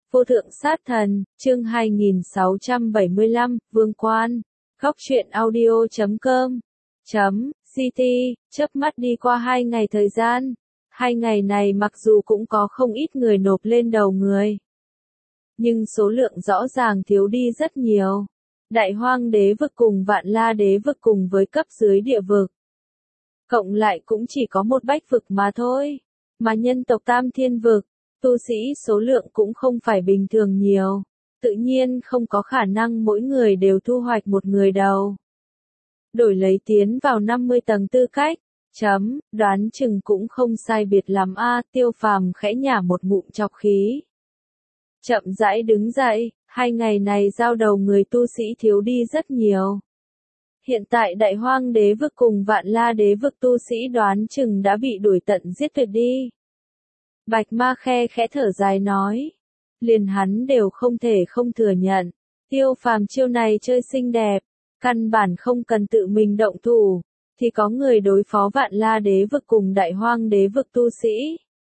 Vô thượng sát thần, chương 2675, Vương Quan. Góc truyện audio.com CT, chớp mắt đi qua 2 ngày thời gian. 2 ngày này mặc dù cũng có không ít người nộp lên đầu người, nhưng số lượng rõ ràng thiếu đi rất nhiều. Đại Hoang Đế vực cùng Vạn La Đế vực cùng với cấp dưới địa vực, cộng lại cũng chỉ có một Bách vực mà thôi. Mà nhân tộc Tam Thiên vực, tu sĩ số lượng cũng không phải bình thường nhiều, tự nhiên không có khả năng mỗi người đều thu hoạch một người đầu. Đổi lấy tiến vào 50 tầng tư cách, đoán chừng cũng không sai biệt lắm a. Tiêu Phàm khẽ nhả một ngụm chọc khí, chậm rãi đứng dậy. 2 ngày này giao đầu người tu sĩ thiếu đi rất nhiều. Hiện tại Đại Hoang Đế vực cùng Vạn La Đế vực tu sĩ đoán chừng đã bị đuổi tận giết tuyệt đi. Bạch Ma khẽ thở dài nói, liền hắn đều không thể không thừa nhận, Tiêu Phàm chiêu này chơi xinh đẹp, căn bản không cần tự mình động thủ, thì có người đối phó Vạn La Đế vực cùng Đại Hoang Đế vực tu sĩ.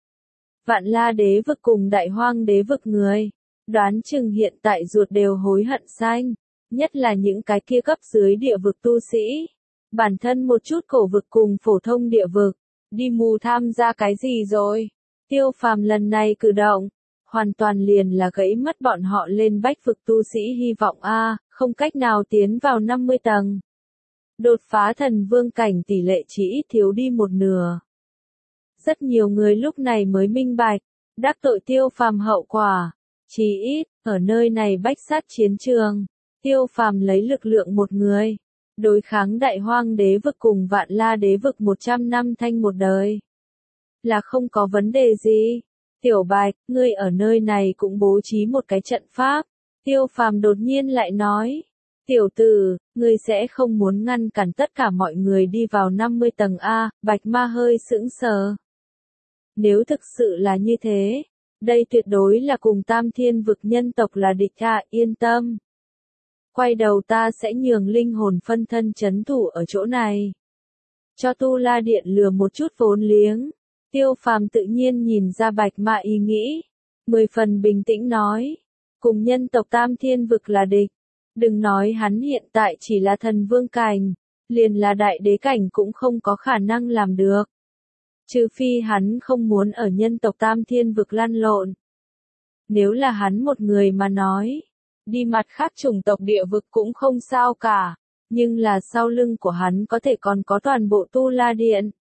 Vạn La Đế vực cùng Đại Hoang Đế vực người, đoán chừng hiện tại ruột đều hối hận xanh, nhất là những cái kia cấp dưới địa vực tu sĩ. Bản thân một chút cổ vực cùng phổ thông địa vực, đi mù tham gia cái gì rồi? Tiêu Phàm lần này cử động, hoàn toàn liền là gãy mất bọn họ lên Bách vực tu sĩ hy vọng a, không cách nào tiến vào 50 tầng. Đột phá thần vương cảnh tỷ lệ chỉ ít thiếu đi một nửa. Rất nhiều người lúc này mới minh bạch, đắc tội Tiêu Phàm hậu quả, chỉ ít, ở nơi này bách sát chiến trường, Tiêu Phàm lấy lực lượng một người, đối kháng Đại Hoang Đế vực cùng Vạn La Đế vực 100 năm thanh một đời. Là không có vấn đề gì. Tiểu Bạch, ngươi ở nơi này cũng bố trí một cái trận pháp. Tiêu Phàm đột nhiên lại nói, tiểu tử, ngươi sẽ không muốn ngăn cản tất cả mọi người đi vào 50 tầng A. Bạch Ma hơi sững sờ. Nếu thực sự là như thế, đây tuyệt đối là cùng Tam Thiên vực nhân tộc là địch à, yên tâm. Quay đầu ta sẽ nhường linh hồn phân thân trấn thủ ở chỗ này, cho Tu La Điện lừa một chút vốn liếng. Tiêu Phàm tự nhiên nhìn ra Bạch Ma ý nghĩ, 10 phần bình tĩnh nói, cùng nhân tộc Tam Thiên vực là địch, đừng nói hắn hiện tại chỉ là thần vương cảnh, liền là đại đế cảnh cũng không có khả năng làm được. Trừ phi hắn không muốn ở nhân tộc Tam Thiên vực lăn lộn. Nếu là hắn một người mà nói, đi mặt khác chủng tộc địa vực cũng không sao cả, nhưng là sau lưng của hắn có thể còn có toàn bộ Tu La Điện.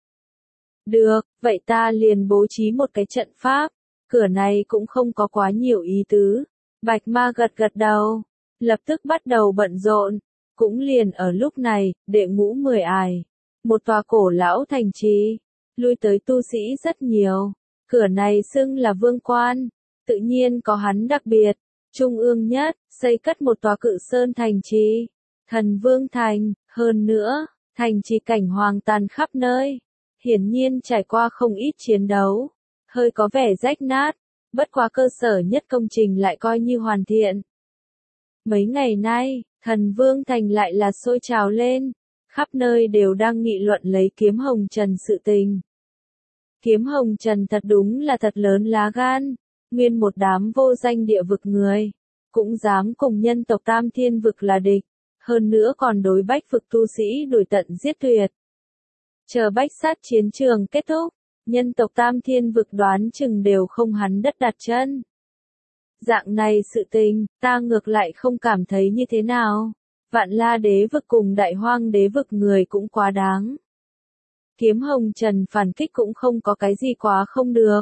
Được, vậy ta liền bố trí một cái trận pháp, cửa này cũng không có quá nhiều ý tứ. Bạch Ma gật đầu, lập tức bắt đầu bận rộn, cũng liền ở lúc này, đệ ngũ 10 ải, một tòa cổ lão thành trì, lui tới tu sĩ rất nhiều, cửa này xưng là Vương Quan, tự nhiên có hắn đặc biệt, trung ương nhất, xây cất một tòa cự sơn thành trì, Thần Vương Thành, hơn nữa, thành trì cảnh hoàng tàn khắp nơi. Hiển nhiên trải qua không ít chiến đấu, hơi có vẻ rách nát, bất quá cơ sở nhất công trình lại coi như hoàn thiện. Mấy ngày nay, Thần Vương Thành lại là sôi trào lên, khắp nơi đều đang nghị luận lấy Kiếm Hồng Trần sự tình. Kiếm Hồng Trần thật đúng là thật lớn lá gan, nguyên một đám vô danh địa vực người, cũng dám cùng nhân tộc Tam Thiên vực là địch, hơn nữa còn đối Bách vực tu sĩ đuổi tận giết tuyệt. Chờ bách sát chiến trường kết thúc, nhân tộc Tam Thiên vực đoán chừng đều không hắn đất đặt chân. Dạng này sự tình, ta ngược lại không cảm thấy như thế nào. Vạn La Đế vực cùng Đại Hoang Đế vực người cũng quá đáng. Kiếm Hồng Trần phản kích cũng không có cái gì quá không được.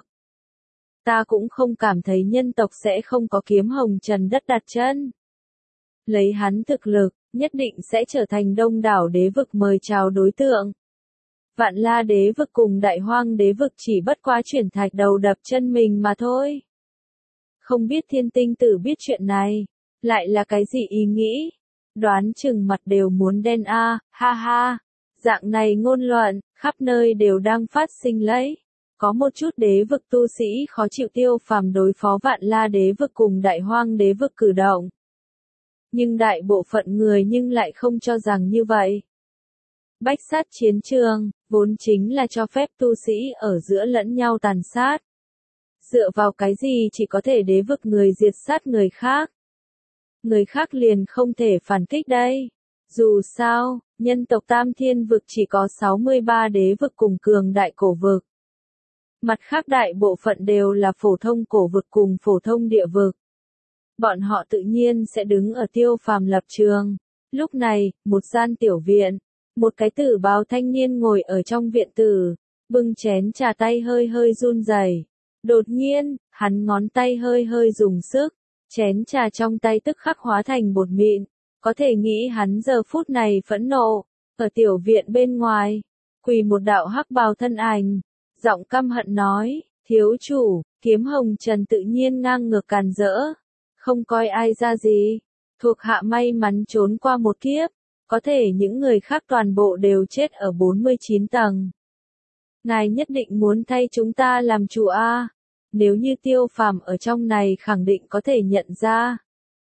Ta cũng không cảm thấy nhân tộc sẽ không có Kiếm Hồng Trần đất đặt chân. Lấy hắn thực lực, nhất định sẽ trở thành đông đảo đế vực mời chào đối tượng. Vạn La Đế vực cùng Đại Hoang Đế vực chỉ bất quá chuyển thạch đầu đập chân mình mà thôi. Không biết Thiên Tinh Tử biết chuyện này, lại là cái gì ý nghĩ? Đoán chừng mặt đều muốn đen a, ha ha. Dạng này ngôn luận, khắp nơi đều đang phát sinh lấy. Có một chút đế vực tu sĩ khó chịu Tiêu Phàm đối phó Vạn La Đế vực cùng Đại Hoang Đế vực cử động. Nhưng đại bộ phận người nhưng lại không cho rằng như vậy. Bách sát chiến trường, vốn chính là cho phép tu sĩ ở giữa lẫn nhau tàn sát. Dựa vào cái gì chỉ có thể đế vực người diệt sát người khác? Người khác liền không thể phản kích đây. Dù sao, nhân tộc Tam Thiên vực chỉ có 63 đế vực cùng cường đại cổ vực. Mặt khác đại bộ phận đều là phổ thông cổ vực cùng phổ thông địa vực. Bọn họ tự nhiên sẽ đứng ở Tiêu Phàm lập trường. Lúc này, một gian tiểu viện, một cái tử bào thanh niên ngồi ở trong viện tử, bưng chén trà tay hơi hơi run rẩy. Đột nhiên, hắn ngón tay hơi hơi dùng sức, chén trà trong tay tức khắc hóa thành bột mịn. Có thể nghĩ hắn giờ phút này phẫn nộ. Ở tiểu viện bên ngoài, quỳ một đạo hắc bào thân ảnh, giọng căm hận nói, thiếu chủ, Kiếm Hồng Trần tự nhiên ngang ngược càn rỡ, không coi ai ra gì. Thuộc hạ may mắn trốn qua một kiếp, có thể những người khác toàn bộ đều chết ở 49 tầng. Ngài nhất định muốn thay chúng ta làm chủ a? Nếu như Tiêu Phàm ở trong này khẳng định có thể nhận ra.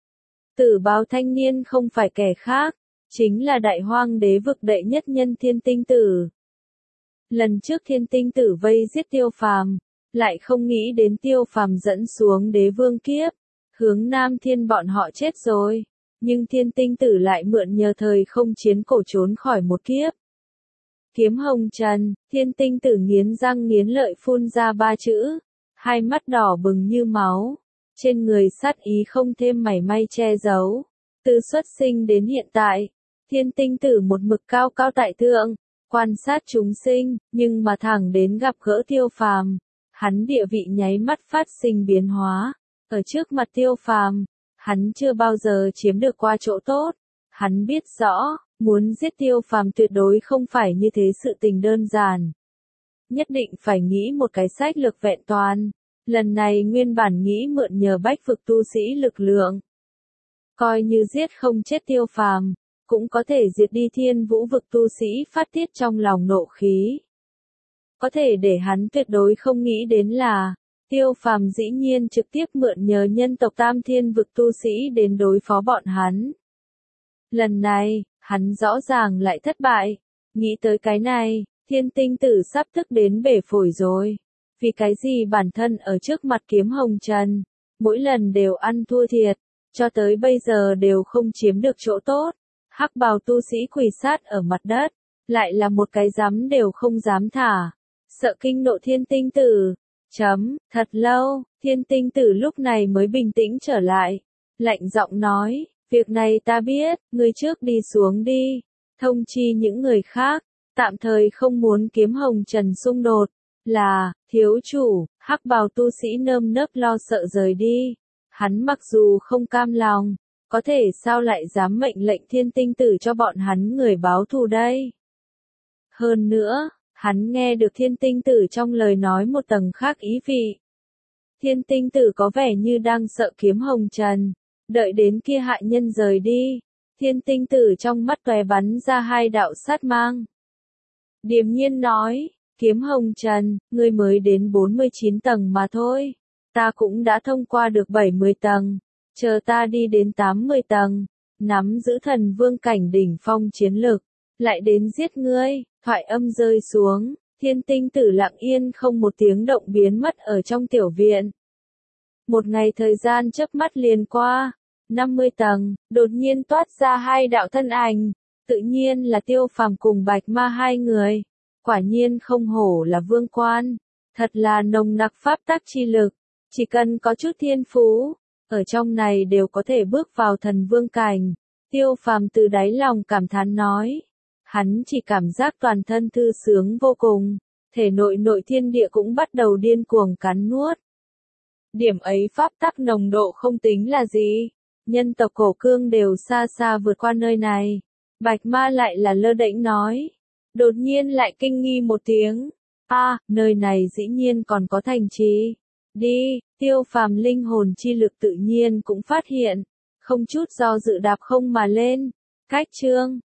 Tử bào thanh niên không phải kẻ khác, chính là Đại Hoang đế vực đệ nhất nhân Thiên Tinh Tử. Lần trước Thiên Tinh Tử vây giết Tiêu Phàm, lại không nghĩ đến Tiêu Phàm dẫn xuống đế vương kiếp, hướng Nam Thiên bọn họ chết rồi, nhưng Thiên Tinh Tử lại mượn nhờ thời không chiến cổ trốn khỏi một kiếp. Kiếm Hồng Trần, Thiên Tinh Tử nghiến răng nghiến lợi phun ra 3 chữ, hai mắt đỏ bừng như máu, trên người sát ý không thêm mảy may che giấu. Từ xuất sinh đến hiện tại, Thiên Tinh Tử một mực cao cao tại thượng, quan sát chúng sinh, nhưng mà thẳng đến gặp gỡ Tiêu Phàm, hắn địa vị nháy mắt phát sinh biến hóa. Ở trước mặt Tiêu Phàm, hắn chưa bao giờ chiếm được qua chỗ tốt. Hắn biết rõ, muốn giết Tiêu Phàm tuyệt đối không phải như thế sự tình đơn giản. Nhất định phải nghĩ một cái sách lược vẹn toàn. Lần này nguyên bản nghĩ mượn nhờ bách vực tu sĩ lực lượng. Coi như giết không chết Tiêu Phàm, cũng có thể diệt đi Thiên Vũ vực tu sĩ phát tiết trong lòng nộ khí. Có thể để hắn tuyệt đối không nghĩ đến là, Tiêu Phàm dĩ nhiên trực tiếp mượn nhờ nhân tộc Tam Thiên vực tu sĩ đến đối phó bọn hắn. Lần này, hắn rõ ràng lại thất bại. Nghĩ tới cái này, Thiên Tinh Tử sắp tức đến bể phổi rồi. Vì cái gì bản thân ở trước mặt Kiếm Hồng Trần, mỗi lần đều ăn thua thiệt, cho tới bây giờ đều không chiếm được chỗ tốt. Hắc bào tu sĩ quỳ sát ở mặt đất, lại là một cái dám đều không dám thả, sợ kinh nộ Thiên Tinh Tử. Thật lâu, Thiên Tinh Tử lúc này mới bình tĩnh trở lại, lạnh giọng nói, việc này ta biết, ngươi trước đi xuống đi, thông chi những người khác, tạm thời không muốn Kiếm Hồng Trần xung đột. Là, thiếu chủ, hắc bào tu sĩ nơm nớp lo sợ rời đi. Hắn mặc dù không cam lòng, có thể sao lại dám mệnh lệnh Thiên Tinh Tử cho bọn hắn người báo thù đây? Hơn nữa, hắn nghe được Thiên Tinh Tử trong lời nói một tầng khác ý vị. Thiên Tinh Tử có vẻ như đang sợ Kiếm Hồng Trần, đợi đến kia hại nhân rời đi. Thiên Tinh Tử trong mắt tóe bắn ra hai đạo sát mang. Điềm nhiên nói, Kiếm Hồng Trần, ngươi mới đến 49 tầng mà thôi. Ta cũng đã thông qua được 70 tầng. Chờ ta đi đến 80 tầng, nắm giữ thần vương cảnh đỉnh phong chiến lực, lại đến giết ngươi. Thoại âm rơi xuống, Thiên Tinh Tử lặng yên không một tiếng động biến mất ở trong tiểu viện. Một ngày thời gian chớp mắt liền qua, 50 tầng, đột nhiên toát ra hai đạo thân ảnh, tự nhiên là Tiêu Phàm cùng Bạch Ma hai người. Quả nhiên không hổ là vương quan, thật là nồng nặc pháp tắc chi lực, chỉ cần có chút thiên phú, ở trong này đều có thể bước vào thần vương cảnh. Tiêu Phàm từ đáy lòng cảm thán nói, hắn chỉ cảm giác toàn thân thư sướng vô cùng, thể nội nội thiên địa cũng bắt đầu điên cuồng cắn nuốt. Điểm ấy pháp tắc nồng độ không tính là gì, nhân tộc cổ cương đều xa xa vượt qua nơi này. Bạch Ma lại là lơ đễnh nói. Đột nhiên lại kinh nghi một tiếng. Nơi này dĩ nhiên còn có thành trì. Đi, Tiêu Phàm linh hồn chi lực tự nhiên cũng phát hiện. Không chút do dự đạp không mà lên. Cách chương